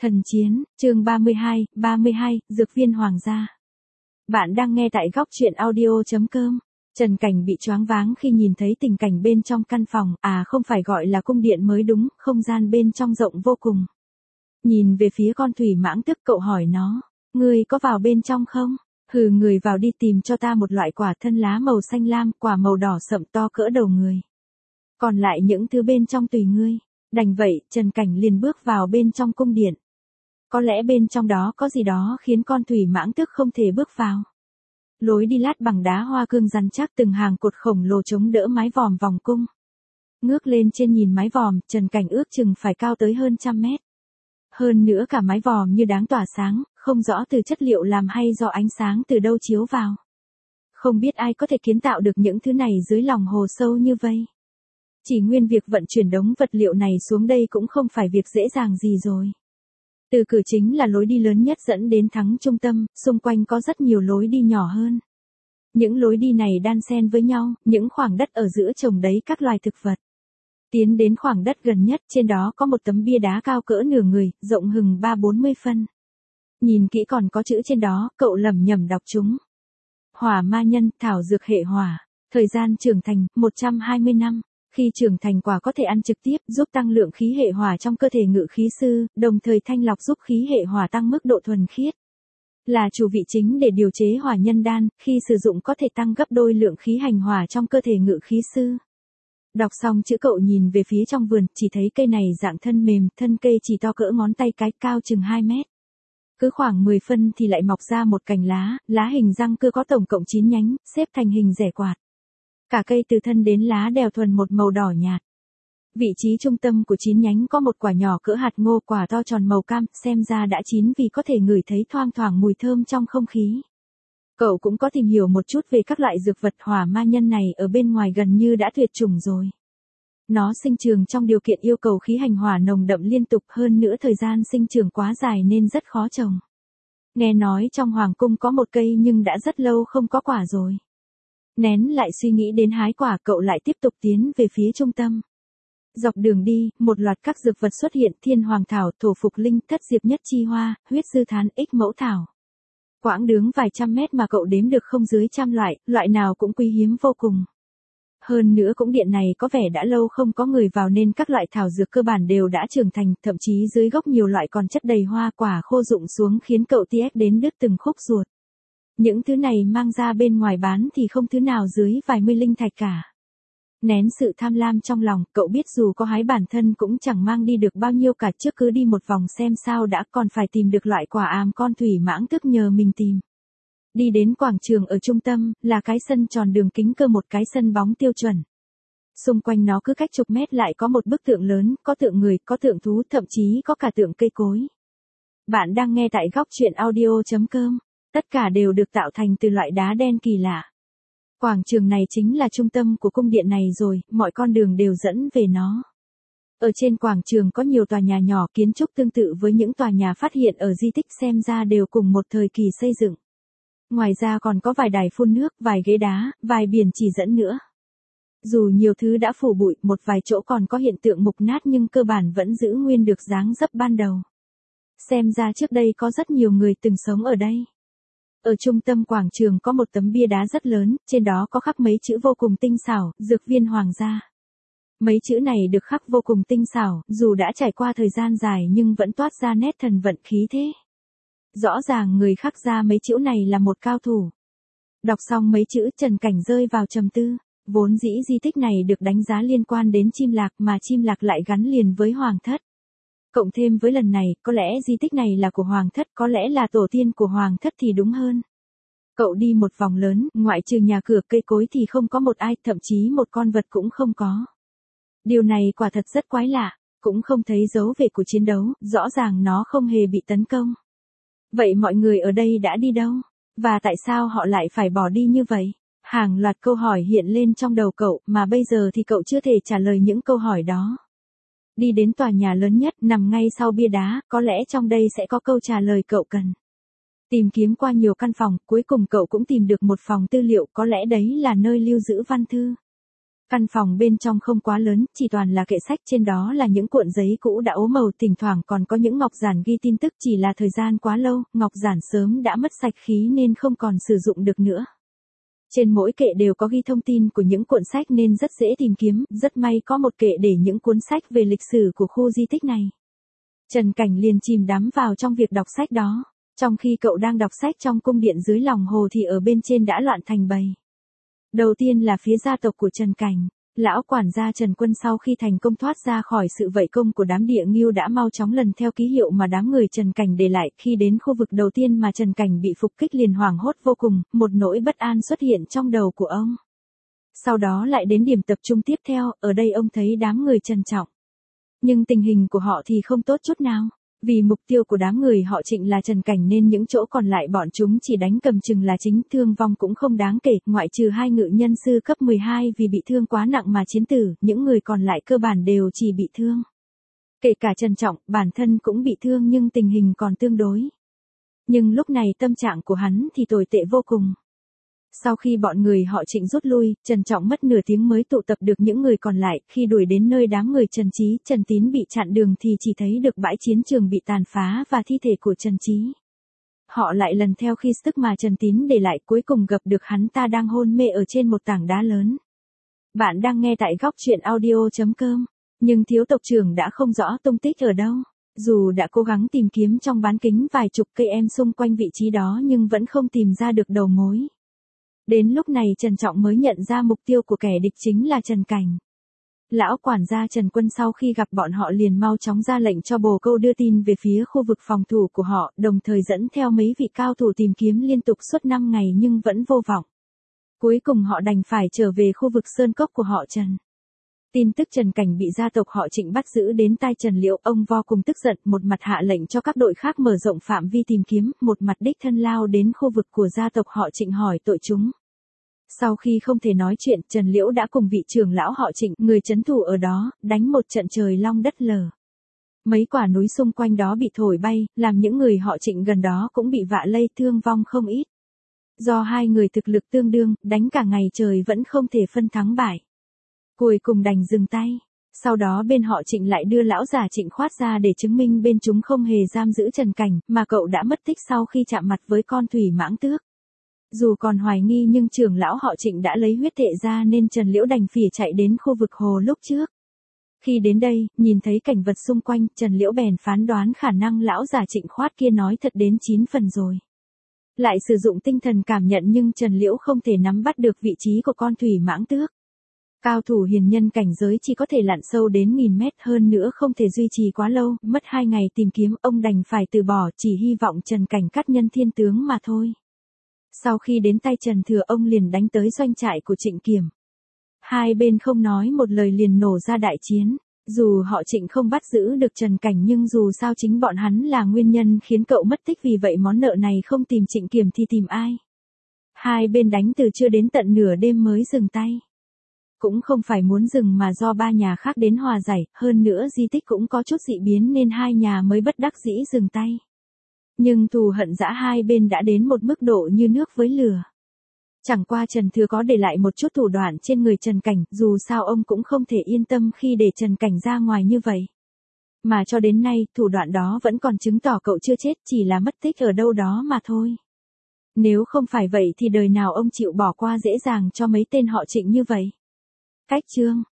Thần chiến, chương 32, Dược viên Hoàng gia. Bạn đang nghe tại góc truyện audio.com. Trần Cảnh bị choáng váng khi nhìn thấy tình cảnh bên trong căn phòng, không phải gọi là cung điện mới đúng, không gian bên trong rộng vô cùng. Nhìn về phía con thủy mãng tức cậu hỏi nó, ngươi có vào bên trong không? Hừ, người vào đi, tìm cho ta một loại quả thân lá màu xanh lam, quả màu đỏ sậm to cỡ đầu người. Còn lại những thứ bên trong tùy ngươi. Đành vậy, Trần Cảnh liền bước vào bên trong cung điện. Có lẽ bên trong đó có gì đó khiến con thủy mãng tức không thể bước vào. Lối đi lát bằng đá hoa cương rắn chắc, từng hàng cột khổng lồ chống đỡ mái vòm vòng cung. Ngước lên trên nhìn mái vòm, Trần Cảnh ước chừng phải cao tới hơn 100 mét. Hơn nữa cả mái vòm như đáng tỏa sáng, không rõ từ chất liệu làm hay do ánh sáng từ đâu chiếu vào. Không biết ai có thể kiến tạo được những thứ này dưới lòng hồ sâu như vây. Chỉ nguyên việc vận chuyển đống vật liệu này xuống đây cũng không phải việc dễ dàng gì rồi. Từ cửa chính là lối đi lớn nhất dẫn đến thắng trung tâm, xung quanh có rất nhiều lối đi nhỏ hơn. Những lối đi này đan xen với nhau, những khoảng đất ở giữa trồng đấy các loài thực vật. Tiến đến khoảng đất gần nhất, trên đó có một tấm bia đá cao cỡ nửa người, rộng hừng 30-40 phân. Nhìn kỹ còn có chữ trên đó, cậu lẩm nhẩm đọc chúng. Hỏa ma nhân, thảo dược hệ hỏa, thời gian trưởng thành, 120 năm. Khi trưởng thành quả có thể ăn trực tiếp, giúp tăng lượng khí hệ hỏa trong cơ thể ngự khí sư, đồng thời thanh lọc giúp khí hệ hỏa tăng mức độ thuần khiết. Là chủ vị chính để điều chế hỏa nhân đan, khi sử dụng có thể tăng gấp đôi lượng khí hành hỏa trong cơ thể ngự khí sư. Đọc xong chữ cậu nhìn về phía trong vườn, chỉ thấy cây này dạng thân mềm, thân cây chỉ to cỡ ngón tay cái, cao chừng 2 mét. Cứ khoảng 10 phân thì lại mọc ra một cành lá hình răng cưa có tổng cộng 9 nhánh, xếp thành hình rẻ quạt. Cả cây từ thân đến lá đều thuần một màu đỏ nhạt. Vị trí trung tâm của 9 nhánh có một quả nhỏ cỡ hạt ngô, quả to tròn màu cam, xem ra đã chín vì có thể ngửi thấy thoang thoảng mùi thơm trong không khí. Cậu cũng có tìm hiểu một chút về các loại dược vật hỏa ma nhân này, ở bên ngoài gần như đã tuyệt chủng rồi. Nó sinh trưởng trong điều kiện yêu cầu khí hành hỏa nồng đậm liên tục, hơn nữa thời gian sinh trưởng quá dài nên rất khó trồng. Nghe nói trong hoàng cung có một cây nhưng đã rất lâu không có quả rồi. Nén lại suy nghĩ đến hái quả, cậu lại tiếp tục tiến về phía trung tâm. Dọc đường đi, một loạt các dược vật xuất hiện, thiên hoàng thảo, thổ phục linh, thất diệp nhất chi hoa, huyết sư thán, ích mẫu thảo. Quãng đường vài trăm mét mà cậu đếm được không dưới 100 loại nào cũng quý hiếm vô cùng. Hơn nữa cũng điện này có vẻ đã lâu không có người vào nên các loại thảo dược cơ bản đều đã trưởng thành, thậm chí dưới gốc nhiều loại còn chất đầy hoa quả khô rụng xuống khiến cậu tiếc đến đứt từng khúc ruột. Những thứ này mang ra bên ngoài bán thì không thứ nào dưới vài mươi linh thạch cả. Nén sự tham lam trong lòng, cậu biết dù có hái bản thân cũng chẳng mang đi được bao nhiêu cả, trước cứ đi một vòng xem sao đã, còn phải tìm được loại quả àm con thủy mãng tức nhờ mình tìm. Đi đến quảng trường ở trung tâm, là cái sân tròn đường kính cơ, một cái sân bóng tiêu chuẩn. Xung quanh nó cứ cách chục mét lại có một bức tượng lớn, có tượng người, có tượng thú, thậm chí có cả tượng cây cối. Bạn đang nghe tại góc truyện audio.com. Tất cả đều được tạo thành từ loại đá đen kỳ lạ. Quảng trường này chính là trung tâm của cung điện này rồi, mọi con đường đều dẫn về nó. Ở trên quảng trường có nhiều tòa nhà nhỏ, kiến trúc tương tự với những tòa nhà phát hiện ở di tích, xem ra đều cùng một thời kỳ xây dựng. Ngoài ra còn có vài đài phun nước, vài ghế đá, vài biển chỉ dẫn nữa. Dù nhiều thứ đã phủ bụi, một vài chỗ còn có hiện tượng mục nát nhưng cơ bản vẫn giữ nguyên được dáng dấp ban đầu. Xem ra trước đây có rất nhiều người từng sống ở đây. Ở trung tâm quảng trường có một tấm bia đá rất lớn, trên đó có khắc mấy chữ vô cùng tinh xảo, Dược viên Hoàng gia. Mấy chữ này được khắc vô cùng tinh xảo, dù đã trải qua thời gian dài nhưng vẫn toát ra nét thần vận khí thế. Rõ ràng người khắc ra mấy chữ này là một cao thủ. Đọc xong mấy chữ, Trần Cảnh rơi vào trầm tư. Vốn dĩ di tích này được đánh giá liên quan đến chim lạc, mà chim lạc lại gắn liền với hoàng thất. Cộng thêm với lần này, có lẽ di tích này là của hoàng thất, có lẽ là tổ tiên của hoàng thất thì đúng hơn. Cậu đi một vòng lớn, ngoại trừ nhà cửa cây cối thì không có một ai, thậm chí một con vật cũng không có. Điều này quả thật rất quái lạ, cũng không thấy dấu vết của chiến đấu, rõ ràng nó không hề bị tấn công. Vậy mọi người ở đây đã đi đâu? Và tại sao họ lại phải bỏ đi như vậy? Hàng loạt câu hỏi hiện lên trong đầu cậu, mà bây giờ thì cậu chưa thể trả lời những câu hỏi đó. Đi đến tòa nhà lớn nhất, nằm ngay sau bia đá, có lẽ trong đây sẽ có câu trả lời cậu cần. Tìm kiếm qua nhiều căn phòng, cuối cùng cậu cũng tìm được một phòng tư liệu, có lẽ đấy là nơi lưu giữ văn thư. Căn phòng bên trong không quá lớn, chỉ toàn là kệ sách, trên đó là những cuộn giấy cũ đã ố màu, thỉnh thoảng còn có những ngọc giản ghi tin tức, chỉ là thời gian quá lâu, ngọc giản sớm đã mất sạch khí nên không còn sử dụng được nữa. Trên mỗi kệ đều có ghi thông tin của những cuộn sách nên rất dễ tìm kiếm, rất may có một kệ để những cuốn sách về lịch sử của khu di tích này. Trần Cảnh liền chìm đắm vào trong việc đọc sách đó. Trong khi cậu đang đọc sách trong cung điện dưới lòng hồ thì ở bên trên đã loạn thành bầy. Đầu tiên là phía gia tộc của Trần Cảnh. Lão quản gia Trần Quân sau khi thành công thoát ra khỏi sự vây công của đám địa ngưu đã mau chóng lần theo ký hiệu mà đám người Trần Cảnh để lại. Khi đến khu vực đầu tiên mà Trần Cảnh bị phục kích liền hoảng hốt vô cùng, một nỗi bất an xuất hiện trong đầu của ông. Sau đó lại đến điểm tập trung tiếp theo, ở đây ông thấy đám người Trần Trọng. Nhưng tình hình của họ thì không tốt chút nào. Vì mục tiêu của đám người họ Trịnh là Trần Cảnh nên những chỗ còn lại bọn chúng chỉ đánh cầm chừng là chính, thương vong cũng không đáng kể, ngoại trừ 2 ngự nhân sư cấp 12 vì bị thương quá nặng mà chiến tử, những người còn lại cơ bản đều chỉ bị thương. Kể cả Trần Trọng, bản thân cũng bị thương nhưng tình hình còn tương đối. Nhưng lúc này tâm trạng của hắn thì tồi tệ vô cùng. Sau khi bọn người họ Trịnh rút lui, Trần Trọng mất nửa tiếng mới tụ tập được những người còn lại, khi đuổi đến nơi đám người Trần Chí, Trần Tín bị chặn đường thì chỉ thấy được bãi chiến trường bị tàn phá và thi thể của Trần Chí. Họ lại lần theo khi sức mà Trần Tín để lại, cuối cùng gặp được hắn ta đang hôn mê ở trên một tảng đá lớn. Bạn đang nghe tại góc truyện audio.com, nhưng thiếu tộc trưởng đã không rõ tung tích ở đâu. Dù đã cố gắng tìm kiếm trong bán kính vài chục cây em xung quanh vị trí đó nhưng vẫn không tìm ra được đầu mối. Đến lúc này Trần Trọng mới nhận ra mục tiêu của kẻ địch chính là Trần Cảnh. Lão quản gia Trần Quân sau khi gặp bọn họ liền mau chóng ra lệnh cho bồ câu đưa tin về phía khu vực phòng thủ của họ, đồng thời dẫn theo mấy vị cao thủ tìm kiếm liên tục suốt 5 ngày nhưng vẫn vô vọng. Cuối cùng họ đành phải trở về khu vực sơn cốc của họ Trần. Tin tức Trần Cảnh bị gia tộc họ Trịnh bắt giữ đến tai Trần Liễu, ông vô cùng tức giận, một mặt hạ lệnh cho các đội khác mở rộng phạm vi tìm kiếm, một mặt đích thân lao đến khu vực của gia tộc họ Trịnh hỏi tội chúng. Sau khi không thể nói chuyện, Trần Liễu đã cùng vị trưởng lão họ Trịnh, người trấn thủ ở đó, đánh một trận trời long đất lở. Mấy quả núi xung quanh đó bị thổi bay, làm những người họ Trịnh gần đó cũng bị vạ lây, thương vong không ít. Do hai người thực lực tương đương, đánh cả ngày trời vẫn không thể phân thắng bại. Cuối cùng đành dừng tay. Sau đó bên họ Trịnh lại đưa lão già Trịnh Khoát ra để chứng minh bên chúng không hề giam giữ Trần Cảnh, mà cậu đã mất tích sau khi chạm mặt với con thủy mãng tước. Dù còn hoài nghi nhưng trưởng lão họ Trịnh đã lấy huyết thệ ra nên Trần Liễu đành phỉ chạy đến khu vực hồ lúc trước. Khi đến đây, nhìn thấy cảnh vật xung quanh, Trần Liễu bèn phán đoán khả năng lão già Trịnh Khoát kia nói thật đến 9 phần rồi. Lại sử dụng tinh thần cảm nhận nhưng Trần Liễu không thể nắm bắt được vị trí của con thủy mãng tước. Cao thủ hiền nhân cảnh giới chỉ có thể lặn sâu đến 1000 mét, hơn nữa không thể duy trì quá lâu, mất 2 ngày tìm kiếm, ông đành phải từ bỏ, chỉ hy vọng Trần Cảnh cắt nhân thiên tướng mà thôi. Sau khi đến tay Trần Thừa, ông liền đánh tới doanh trại của Trịnh Kiểm. Hai bên không nói một lời liền nổ ra đại chiến. Dù họ Trịnh không bắt giữ được Trần Cảnh nhưng dù sao chính bọn hắn là nguyên nhân khiến cậu mất tích, vì vậy món nợ này không tìm Trịnh Kiểm thì tìm ai. Hai bên đánh từ trưa đến tận nửa đêm mới dừng tay. Cũng không phải muốn dừng mà do ba nhà khác đến hòa giải, hơn nữa di tích cũng có chút dị biến nên hai nhà mới bất đắc dĩ dừng tay. Nhưng thù hận dã hai bên đã đến một mức độ như nước với lửa. Chẳng qua Trần Thừa có để lại một chút thủ đoạn trên người Trần Cảnh, dù sao ông cũng không thể yên tâm khi để Trần Cảnh ra ngoài như vậy. Mà cho đến nay, thủ đoạn đó vẫn còn chứng tỏ cậu chưa chết, chỉ là mất tích ở đâu đó mà thôi. Nếu không phải vậy thì đời nào ông chịu bỏ qua dễ dàng cho mấy tên họ Trịnh như vậy. Cách chương